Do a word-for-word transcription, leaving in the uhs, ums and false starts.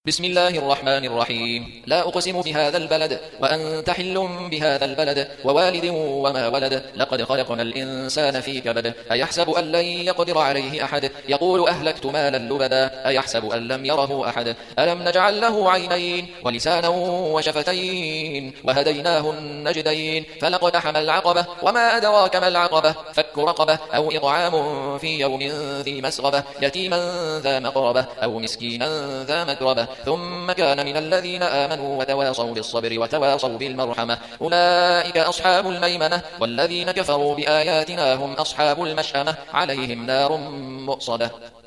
بسم الله الرحمن الرحيم. لا أقسم بهذا البلد وأنت حل بهذا البلد ووالد وما ولد لقد خلقنا الإنسان في كبد أيحسب أن لن يقدر عليه أحد يقول أهلكت مالا لبدا أيحسب أن لم يره أحد ألم نجعل له عينين ولسانا وشفتين وهديناه النجدين فلاقتحم العقبة وما أدراك ما العقبة فك رقبة أو إطعام في يوم ذي مسغبة يتيما ذا مقربة أو مسكينا ذا متربة ثم كان من الذين آمنوا وتواصوا بالصبر وتواصوا بالمرحمة أولئك أصحاب الميمنة والذين كفروا بآياتنا هم أصحاب المشأمة عليهم نار مؤصدة.